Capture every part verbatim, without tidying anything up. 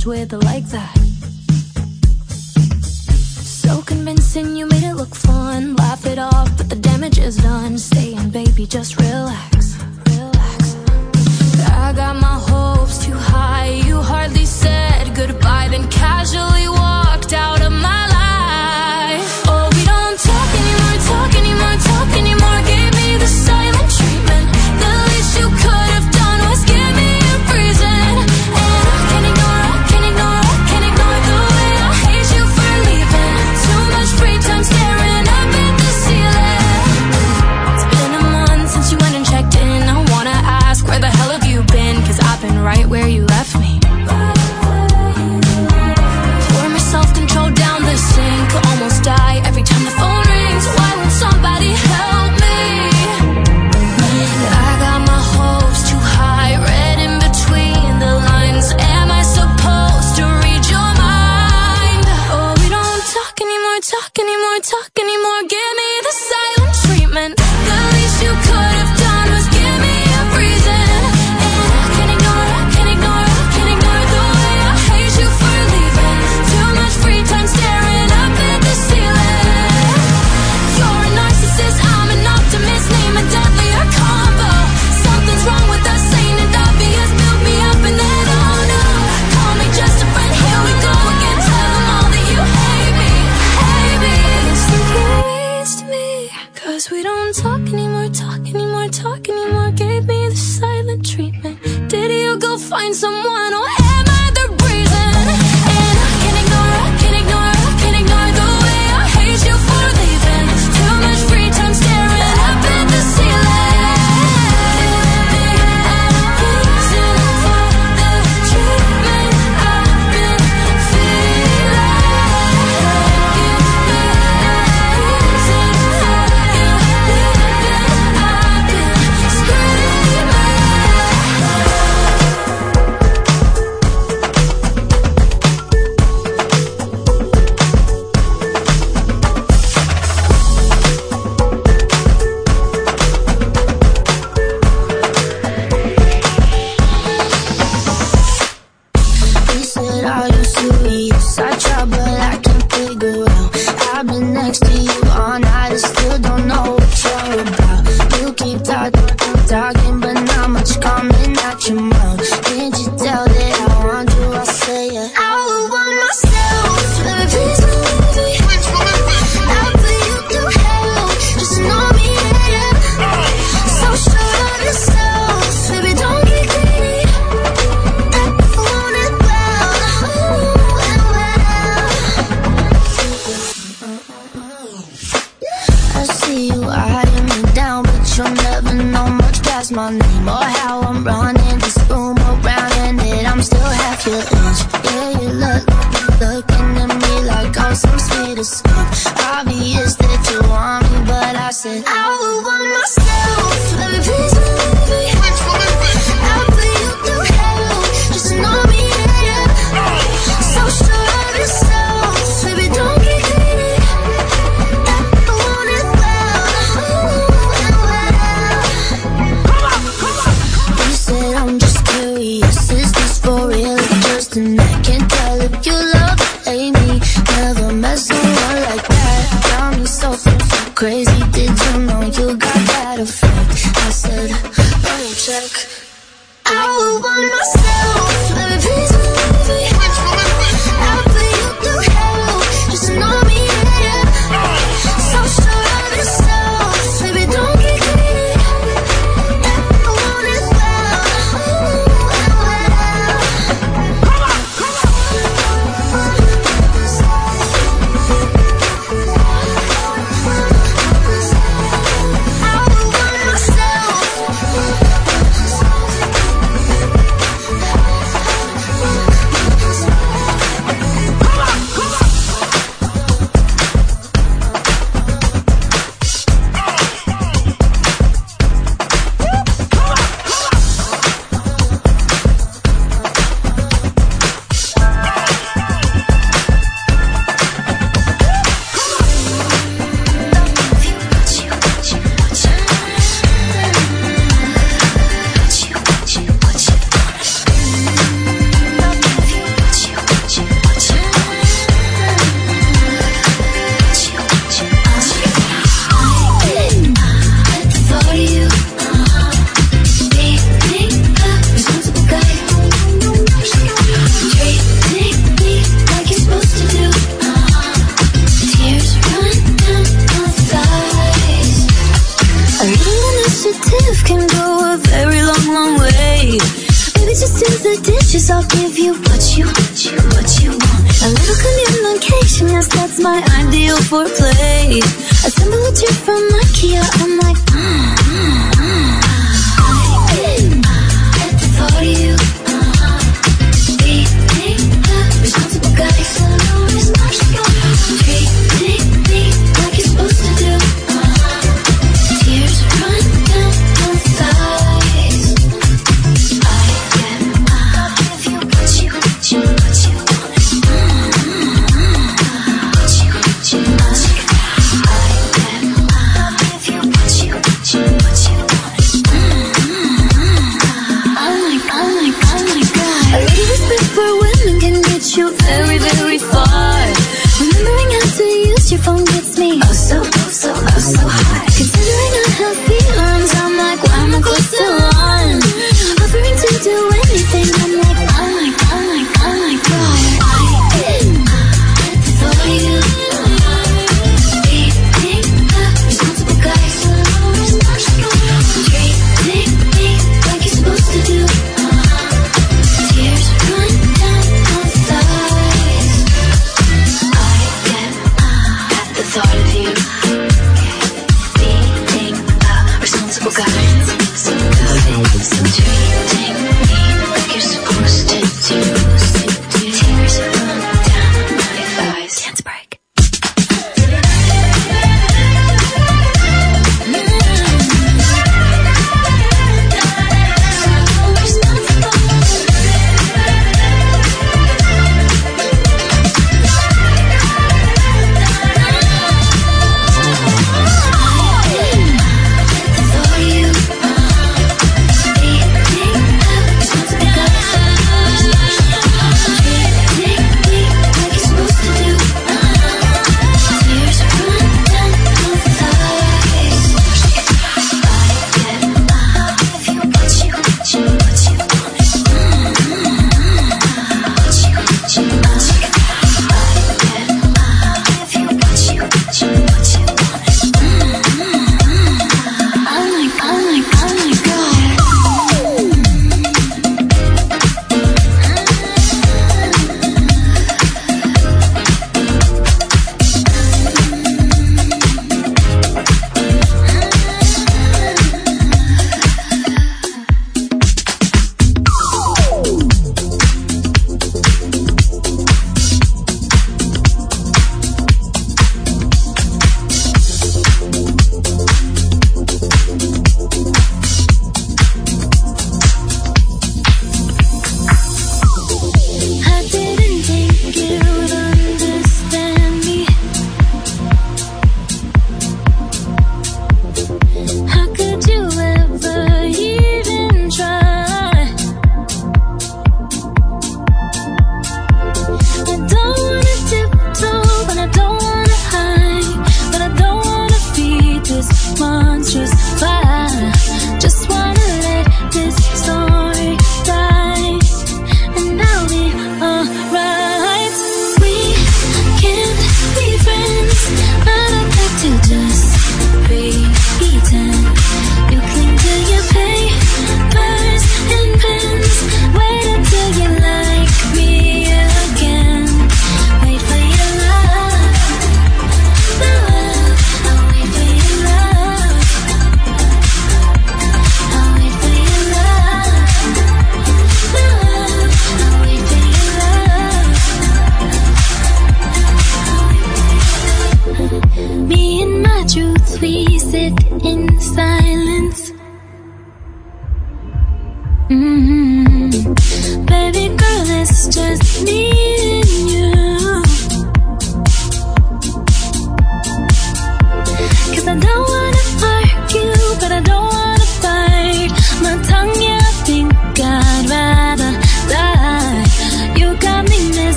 obsessed with it like that. So convincing, you made it look fun. Laugh it off, but the damage is done. Saying, baby, just relax, relax. I got my hopes too high. You hardly said goodbye, then casually walked out of my life. Oh, we don't talk anymore, talk anymore, talk anymore. Gave me the silent treatment. The least you could have done was give me a reason. And I can't ignore, I can't ignore, I can't ignore the way I hate you for leaving. Too much free time staring up at the ceiling. It's been a month since you went and checked in. I wanna ask, where the hell have you been? Cause I've been right where you left me. Pour my self-control down the sink. Almost die every time the phone rings. Why won't somebody help me? I got my hopes too high, read in between the lines. Am I supposed to read your mind? Oh, we don't talk anymore, talk anymore, talk anymore. Give me the silent treatment. The least you could have done was give me a reason. And I can't ignore, I can't ignore, I can't ignore the way I hate you for leaving. Too much free time staring up at the ceiling. You're a narcissist, I'm an optimist. Name a deadlier combo. Something's wrong with us, ain't it obvious? Build me up and then oh no, call me just a friend, here we go again. Tell them all that you hate me, hate me. It's the waste me. Cause we don't talk anymore, talk anymore, talk anymore. Gave me the silent treatment. Did you go find someone or am I the reason? And I can't ignore, I can't ignore, I can't ignore the way I hate you for leaving. Too much free time staring up at the ceiling. Reason for the treatment I've been feeling. Reason for you leaving. I've been screaming. He said, are you serious? I tried, but I can't figure out. I've been next to you all night, I still don't know what you're about. You keep talking, keep talking, but not much coming out your mouth. Can't you tell that I want you? I say it. I would want myself, baby, please believe me. I'll put you through hell, just know me, yeah. So sure of yourself, baby, don't get greedy. I want it well, ooh, and well. I see you eyeing me down, but you'll never know much past my name or how I'm running this room around, and that I'm still half your age. Yeah, you look, looking at me like I'm some sweeter stuff. Obvious that you want me, but I said I would want myself, baby, please believe me. I'll put you through hell, just know me, yeah. So sure of yourself, baby, don't get greedy. I want it well, ooh, and well. You said I'm just curious, is this for real or just an act? Can't tell if you love or hate me. Never met someone like that. Got me so, so, so crazy. Did you know you got that effect? I said, let me check. I would want myself, baby, please believe me. I'll put you through hell, just know me, yeah. So sure of yourself, baby, don't get greedy. I want it well, ooh, and well. I would want myself. the dishes, I'll give you what you, what you, what you want. A little communication, yes, that's my ideal foreplay. Assemble a chair from IKEA, I'm like, mm, mm, mm. I at the thought of you, uh-huh. Being the responsible guy, so no responsible. Treating me like you're supposed to do, uh-huh. Tears run down both thighs. I get up if you what you, what you, what you want. Mm-hmm. What you, what you, what you. I get up if you what you, what you, what you want. Mm-hmm. Oh my, oh my, oh my God. A little respect for women can get you very, very far. Remembering how to use your phone gets me oh so, oh so, oh so hot. Considering I have feelings, I'm like, why am I close to one? Offering to do anything, I'm like, oh my, oh my, oh my God. I get at the thought of you. Being the responsible guy, so responsible. Treating me like you're supposed to do. Uh-huh. Tears run down both thighs. I get at the thought of you. Being a responsible guy, so good. So treating me like you're supposed to do. Tears run down my thighs. Dance break.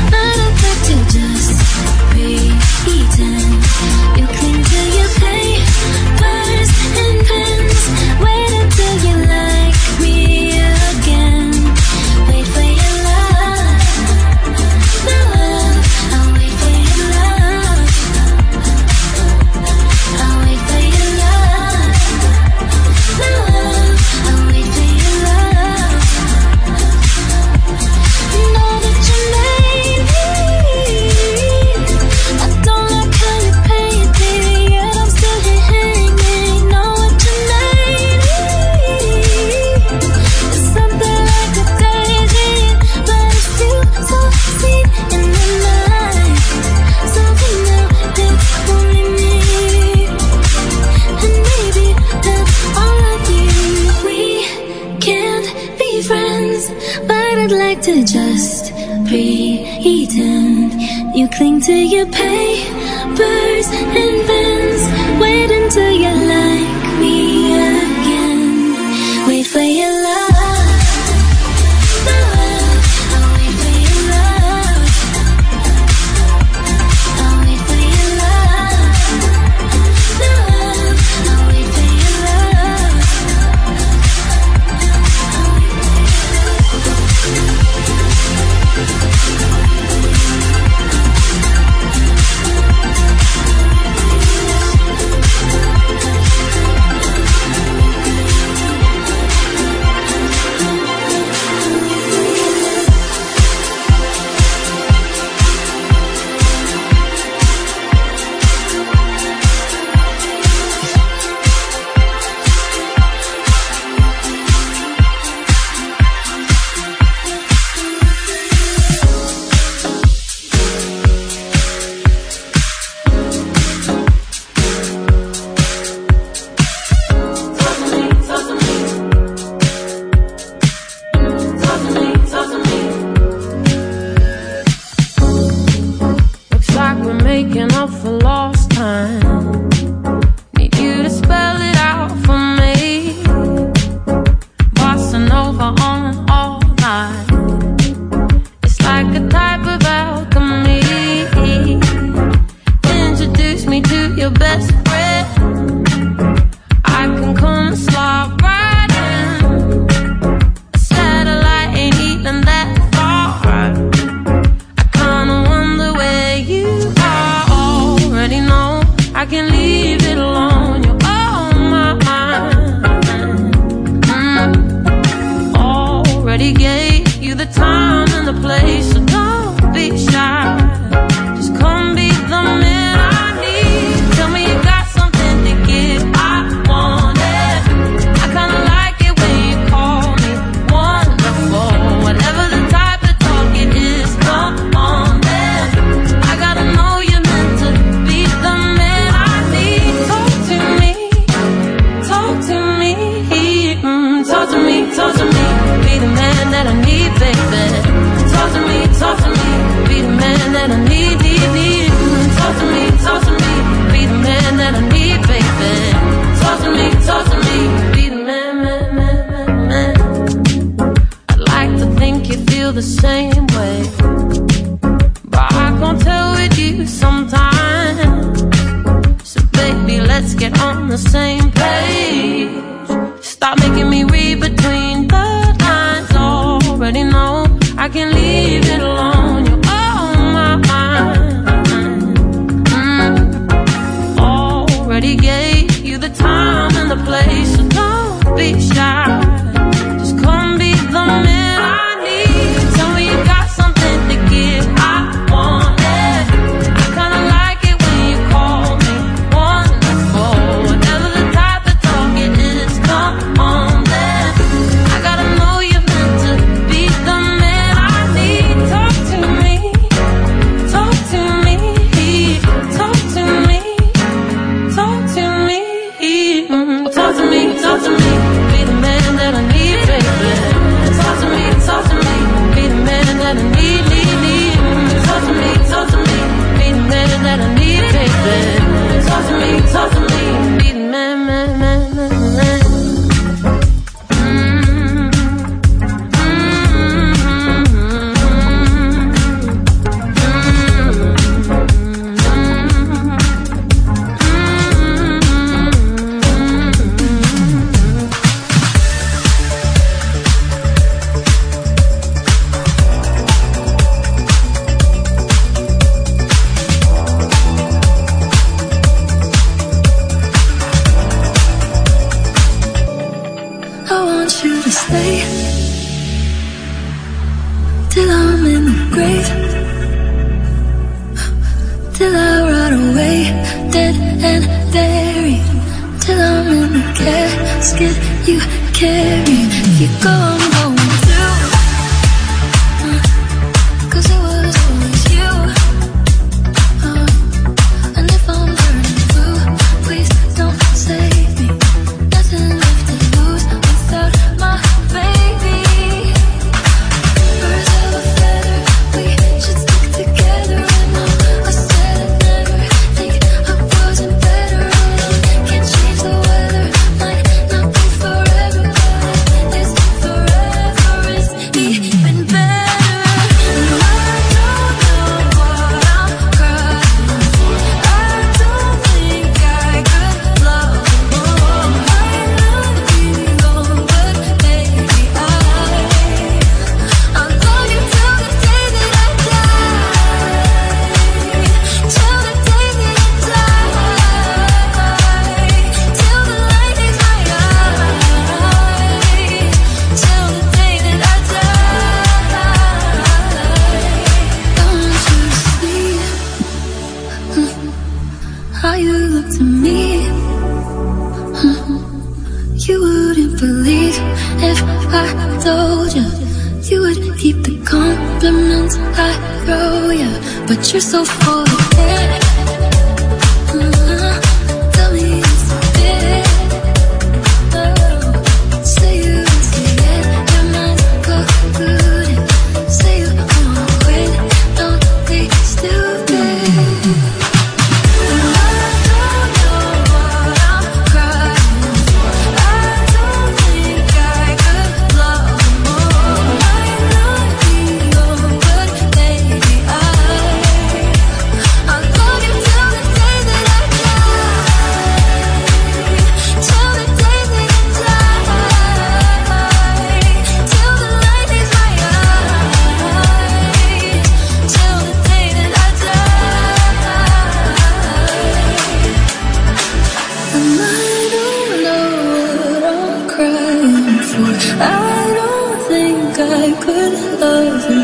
Pretend you cling to your pain. I'd like to just pretend you cling to your papers and pens. Wait until you like me again. Wait for your love. if I told you, you would keep the compliments I throw you, but you're so full of it. Uh-huh. Tell me it's it. Oh, say you see it, your mind's polluted. Say you wanna quit, don't be stupid. I don't think I could love you.